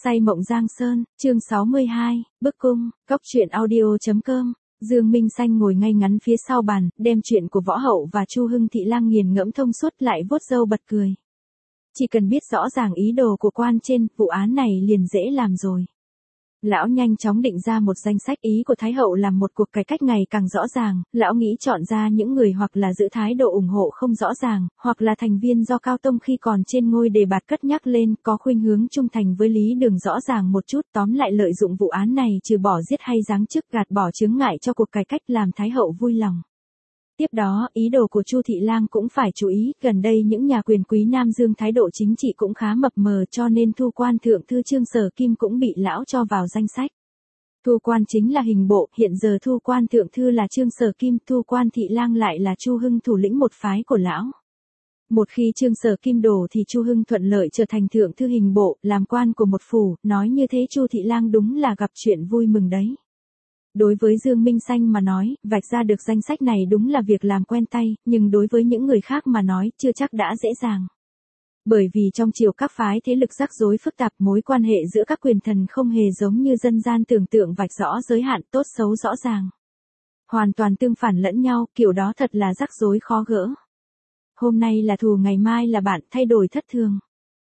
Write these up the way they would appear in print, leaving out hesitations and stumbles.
Say mộng Giang Sơn, chương 62, bức cung, cóc truyện audio.com. Dương Minh Xanh ngồi ngay ngắn phía sau bàn, đem chuyện của Võ Hậu và Chu Hưng Thị Lang nghiền ngẫm thông suốt lại vuốt râu bật cười. Chỉ cần biết rõ ràng ý đồ của quan trên, vụ án này liền dễ làm rồi. Lão nhanh chóng định ra một danh sách, ý của Thái Hậu làm một cuộc cải cách ngày càng rõ ràng, lão nghĩ chọn ra những người hoặc là giữ thái độ ủng hộ không rõ ràng, hoặc là thành viên do Cao Tông khi còn trên ngôi đề bạt cất nhắc lên, có khuynh hướng trung thành với Lý Đường rõ ràng một chút, tóm lại lợi dụng vụ án này trừ bỏ giết hay giáng chức, gạt bỏ chướng ngại cho cuộc cải cách làm Thái Hậu vui lòng. Tiếp đó, ý đồ của Chu Thị Lang cũng phải chú ý, gần đây những nhà quyền quý Nam Dương thái độ chính trị cũng khá mập mờ cho nên Thu Quan Thượng Thư Trương Sở Kim cũng bị lão cho vào danh sách. Thu Quan chính là hình bộ, hiện giờ Thu Quan Thượng Thư là Trương Sở Kim, Thu Quan Thị Lang lại là Chu Hưng thủ lĩnh một phái của lão. Một khi Trương Sở Kim đổ thì Chu Hưng thuận lợi trở thành Thượng Thư hình bộ, làm quan của một phủ, nói như thế Chu Thị Lang đúng là gặp chuyện vui mừng đấy. Đối với Dương Minh Xanh mà nói, vạch ra được danh sách này đúng là việc làm quen tay, nhưng đối với những người khác mà nói, chưa chắc đã dễ dàng. Bởi vì trong triều các phái thế lực rắc rối phức tạp, mối quan hệ giữa các quyền thần không hề giống như dân gian tưởng tượng vạch rõ giới hạn tốt xấu rõ ràng. Hoàn toàn tương phản lẫn nhau, kiểu đó thật là rắc rối khó gỡ. Hôm nay là thù ngày mai là bạn, thay đổi thất thường.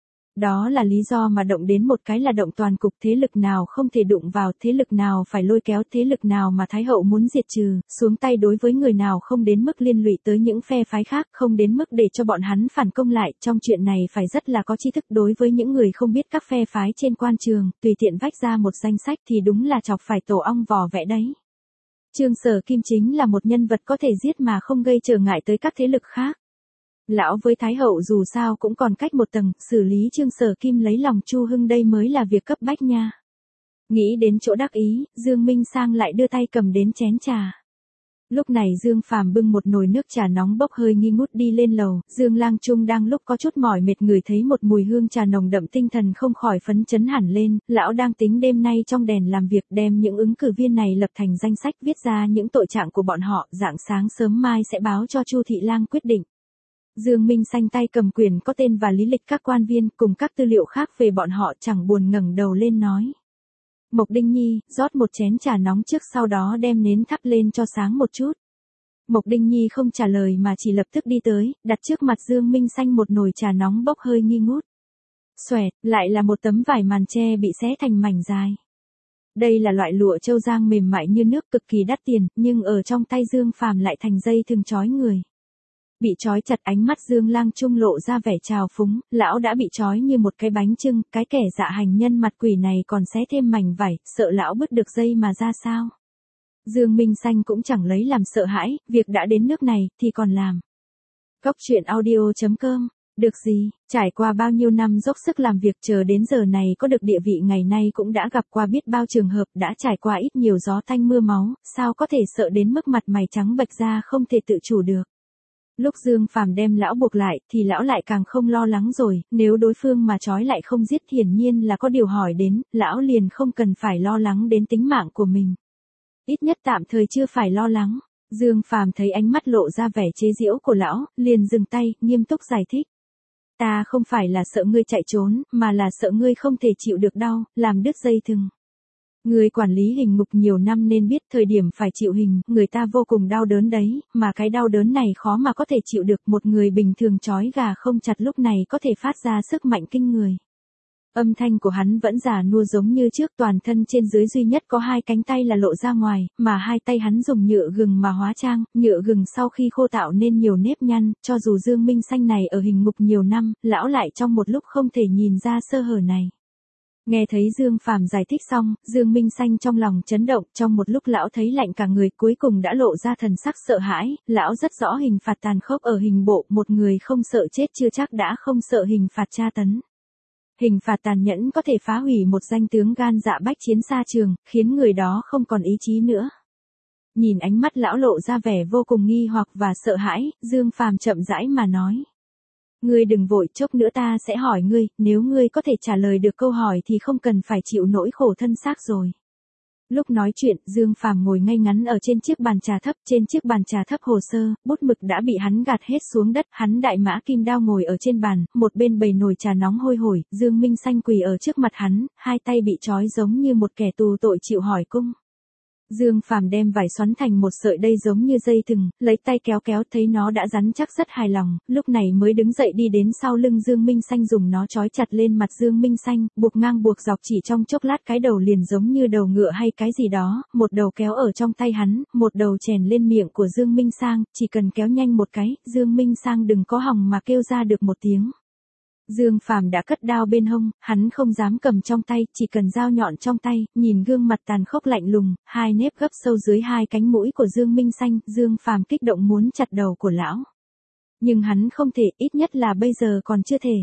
Đó là lý do mà động đến một cái là động toàn cục, thế lực nào không thể đụng vào, thế lực nào phải lôi kéo, thế lực nào mà Thái Hậu muốn diệt trừ, xuống tay đối với người nào không đến mức liên lụy tới những phe phái khác, không đến mức để cho bọn hắn phản công lại, trong chuyện này phải rất là có tri thức. Đối với những người không biết các phe phái trên quan trường, tùy tiện vách ra một danh sách thì đúng là chọc phải tổ ong vò vẽ đấy. Trương Sở Kim chính là một nhân vật có thể giết mà không gây trở ngại tới các thế lực khác. Lão với Thái Hậu dù sao cũng còn cách một tầng, xử lý Trương Sở Kim lấy lòng Chu Hưng đây mới là việc cấp bách nha. Nghĩ đến chỗ đắc ý, Dương Minh Sang lại đưa tay cầm đến chén trà. Lúc này Dương Phàm bưng một nồi nước trà nóng bốc hơi nghi ngút đi lên lầu, Dương Lang Trung đang lúc có chút mỏi mệt ngửi thấy một mùi hương trà nồng đậm tinh thần không khỏi phấn chấn hẳn lên, lão đang tính đêm nay trong đèn làm việc đem những ứng cử viên này lập thành danh sách viết ra những tội trạng của bọn họ, rạng sáng sớm mai sẽ báo cho Chu Thị Lang quyết định. Dương Minh Xanh tay cầm quyền có tên và lý lịch các quan viên cùng các tư liệu khác về bọn họ chẳng buồn ngẩng đầu lên nói. Mộc Đinh Nhi, rót một chén trà nóng trước sau đó đem nến thắp lên cho sáng một chút. Mộc Đinh Nhi không trả lời mà chỉ lập tức đi tới, đặt trước mặt Dương Minh Xanh một nồi trà nóng bốc hơi nghi ngút. Xoẹt, lại là một tấm vải màn tre bị xé thành mảnh dài. Đây là loại lụa châu giang mềm mại như nước cực kỳ đắt tiền, nhưng ở trong tay Dương Phàm lại thành dây thừng trói người. Bị trói chặt, ánh mắt Dương Lang Trung lộ ra vẻ trào phúng, lão đã bị trói như một cái bánh chưng, cái kẻ dạ hành nhân mặt quỷ này còn xé thêm mảnh vải, sợ lão bứt được dây mà ra sao. Dương Minh Xanh cũng chẳng lấy làm sợ hãi, việc đã đến nước này, thì còn làm. Cóc truyện audio.com, được gì, trải qua bao nhiêu năm dốc sức làm việc chờ đến giờ này có được địa vị ngày nay cũng đã gặp qua biết bao trường hợp, đã trải qua ít nhiều gió tanh mưa máu, sao có thể sợ đến mức mặt mày trắng bệch ra không thể tự chủ được. Lúc Dương Phàm đem lão buộc lại thì lão lại càng không lo lắng rồi, nếu đối phương mà trói lại không giết hiển nhiên là có điều hỏi đến, lão liền không cần phải lo lắng đến tính mạng của mình. Ít nhất tạm thời chưa phải lo lắng. Dương Phàm thấy ánh mắt lộ ra vẻ chế giễu của lão, liền dừng tay, nghiêm túc giải thích. Ta không phải là sợ ngươi chạy trốn, mà là sợ ngươi không thể chịu được đau, làm đứt dây thừng. Người quản lý hình ngục nhiều năm nên biết thời điểm phải chịu hình, người ta vô cùng đau đớn đấy, mà cái đau đớn này khó mà có thể chịu được, một người bình thường trói gà không chặt lúc này có thể phát ra sức mạnh kinh người. Âm thanh của hắn vẫn già nua giống như trước, toàn thân trên dưới duy nhất có hai cánh tay là lộ ra ngoài, mà hai tay hắn dùng nhựa gừng mà hóa trang, nhựa gừng sau khi khô tạo nên nhiều nếp nhăn, cho dù Dương Minh Xanh này ở hình ngục nhiều năm, lão lại trong một lúc không thể nhìn ra sơ hở này. Nghe thấy Dương Phàm giải thích xong, Dương Minh Xanh trong lòng chấn động, trong một lúc lão thấy lạnh cả người, cuối cùng đã lộ ra thần sắc sợ hãi, lão rất rõ hình phạt tàn khốc ở hình bộ, một người không sợ chết chưa chắc đã không sợ hình phạt tra tấn. Hình phạt tàn nhẫn có thể phá hủy một danh tướng gan dạ bách chiến xa trường, khiến người đó không còn ý chí nữa. Nhìn ánh mắt lão lộ ra vẻ vô cùng nghi hoặc và sợ hãi, Dương Phàm chậm rãi mà nói. Ngươi đừng vội, chốc nữa ta sẽ hỏi ngươi, nếu ngươi có thể trả lời được câu hỏi thì không cần phải chịu nỗi khổ thân xác rồi. Lúc nói chuyện, Dương Phàm ngồi ngay ngắn ở trên chiếc bàn trà thấp, trên chiếc bàn trà thấp hồ sơ, bút mực đã bị hắn gạt hết xuống đất, hắn đại mã kim đao ngồi ở trên bàn, một bên bày nồi trà nóng hôi hổi, Dương Minh Xanh quỳ ở trước mặt hắn, hai tay bị trói giống như một kẻ tù tội chịu hỏi cung. Dương Phàm đem vải xoắn thành một sợi dây giống như dây thừng, lấy tay kéo kéo thấy nó đã rắn chắc rất hài lòng, lúc này mới đứng dậy đi đến sau lưng Dương Minh Xanh dùng nó trói chặt lên mặt Dương Minh Xanh, buộc ngang buộc dọc chỉ trong chốc lát cái đầu liền giống như đầu ngựa hay cái gì đó, một đầu kéo ở trong tay hắn, một đầu chèn lên miệng của Dương Minh Sang, chỉ cần kéo nhanh một cái, Dương Minh Sang đừng có hòng mà kêu ra được một tiếng. Dương Phàm đã cất đao bên hông, hắn không dám cầm trong tay, chỉ cần dao nhọn trong tay, nhìn gương mặt tàn khốc lạnh lùng, hai nếp gấp sâu dưới hai cánh mũi của Dương Minh Xanh, Dương Phàm kích động muốn chặt đầu của lão. Nhưng hắn không thể, ít nhất là bây giờ còn chưa thể.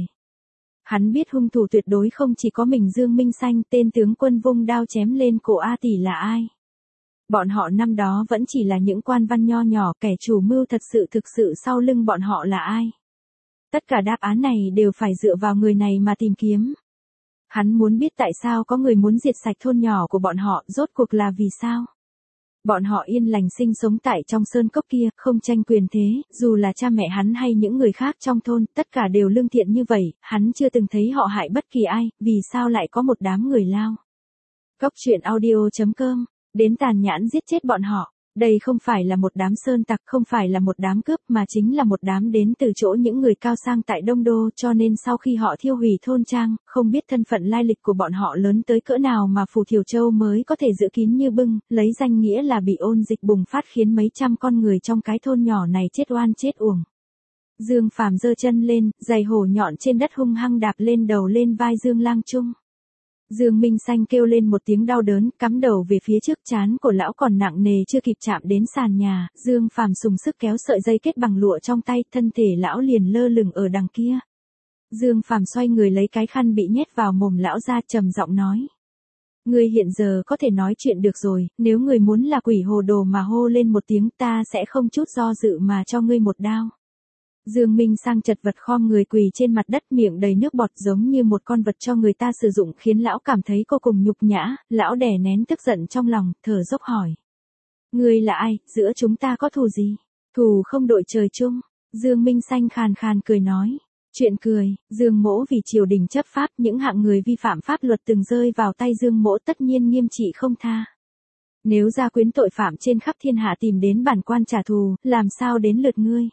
Hắn biết hung thủ tuyệt đối không chỉ có mình Dương Minh Xanh, tên tướng quân vung đao chém lên cổ A Tỷ là ai. Bọn họ năm đó vẫn chỉ là những quan văn nho nhỏ, kẻ chủ mưu thực sự sau lưng bọn họ là ai. Tất cả đáp án này đều phải dựa vào người này mà tìm kiếm. Hắn muốn biết tại sao có người muốn diệt sạch thôn nhỏ của bọn họ, rốt cuộc là vì sao. Bọn họ yên lành sinh sống tại trong sơn cốc kia, không tranh quyền thế, dù là cha mẹ hắn hay những người khác trong thôn, tất cả đều lương thiện như vậy, hắn chưa từng thấy họ hại bất kỳ ai, vì sao lại có một đám người lao. Cốc truyện audio.com, đến tàn nhẫn giết chết bọn họ. Đây không phải là một đám sơn tặc, không phải là một đám cướp, mà chính là một đám đến từ chỗ những người cao sang tại Đông Đô, cho nên sau khi họ thiêu hủy thôn trang, không biết thân phận lai lịch của bọn họ lớn tới cỡ nào mà Phù Thiều Châu mới có thể giữ kín như bưng, lấy danh nghĩa là bị ôn dịch bùng phát khiến mấy trăm con người trong cái thôn nhỏ này chết oan chết uổng. Dương Phàm giơ chân lên, giày hổ nhọn trên đất hung hăng đạp lên đầu lên vai Dương Lang Trung. Dương Minh Xanh kêu lên một tiếng đau đớn, cắm đầu về phía trước, trán của lão còn nặng nề chưa kịp chạm đến sàn nhà, Dương Phàm dùng sức kéo sợi dây kết bằng lụa trong tay, thân thể lão liền lơ lửng ở đằng kia. Dương Phàm xoay người lấy cái khăn bị nhét vào mồm lão ra, trầm giọng nói. Ngươi hiện giờ có thể nói chuyện được rồi, nếu ngươi muốn là quỷ hồ đồ mà hô lên một tiếng ta sẽ không chút do dự mà cho ngươi một đao. Dương Minh Sang chật vật khom người quỳ trên mặt đất, miệng đầy nước bọt giống như một con vật cho người ta sử dụng, khiến lão cảm thấy vô cùng nhục nhã, lão đè nén tức giận trong lòng, thở dốc hỏi. Ngươi là ai, giữa chúng ta có thù gì? Thù không đội trời chung. Dương Minh Xanh khàn khàn cười nói. Chuyện cười, Dương Mỗ vì triều đình chấp pháp, những hạng người vi phạm pháp luật từng rơi vào tay Dương Mỗ tất nhiên nghiêm trị không tha. Nếu gia quyến tội phạm trên khắp thiên hạ tìm đến bản quan trả thù, làm sao đến lượt ngươi?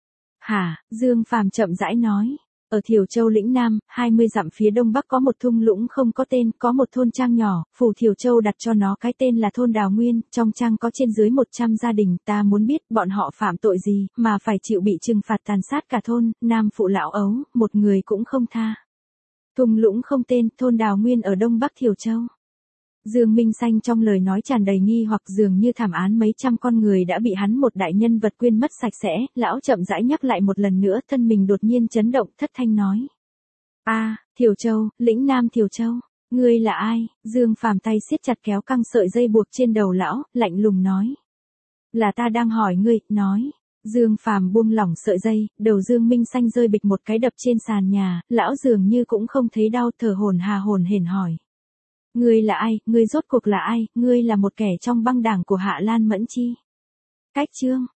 Hả, Dương Phàm chậm rãi nói. Ở Thiều Châu lĩnh Nam, 20 dặm phía đông bắc có một thung lũng không có tên, có một thôn trang nhỏ, Phủ Thiều Châu đặt cho nó cái tên là thôn Đào Nguyên, trong trang có trên dưới 100 gia đình, ta muốn biết bọn họ phạm tội gì, mà phải chịu bị trừng phạt tàn sát cả thôn, nam phụ lão ấu, một người cũng không tha. Thung lũng không tên, thôn Đào Nguyên ở đông bắc Thiều Châu. Dương Minh Xanh trong lời nói tràn đầy nghi hoặc, dường như thảm án mấy trăm con người đã bị hắn một đại nhân vật quên mất sạch sẽ, lão chậm rãi nhắc lại một lần nữa, thân mình đột nhiên chấn động, thất thanh nói. Thiều Châu, lĩnh Nam Thiều Châu, ngươi là ai? Dương Phàm tay siết chặt kéo căng sợi dây buộc trên đầu lão, lạnh lùng nói. Là ta đang hỏi ngươi, nói. Dương Phàm buông lỏng sợi dây, đầu Dương Minh Xanh rơi bịch một cái đập trên sàn nhà, lão dường như cũng không thấy đau, thở hổn hển hỏi. Ngươi là ai, ngươi rốt cuộc là ai, ngươi là một kẻ trong băng đảng của Hạ Lan Mẫn Chi. Cách chương.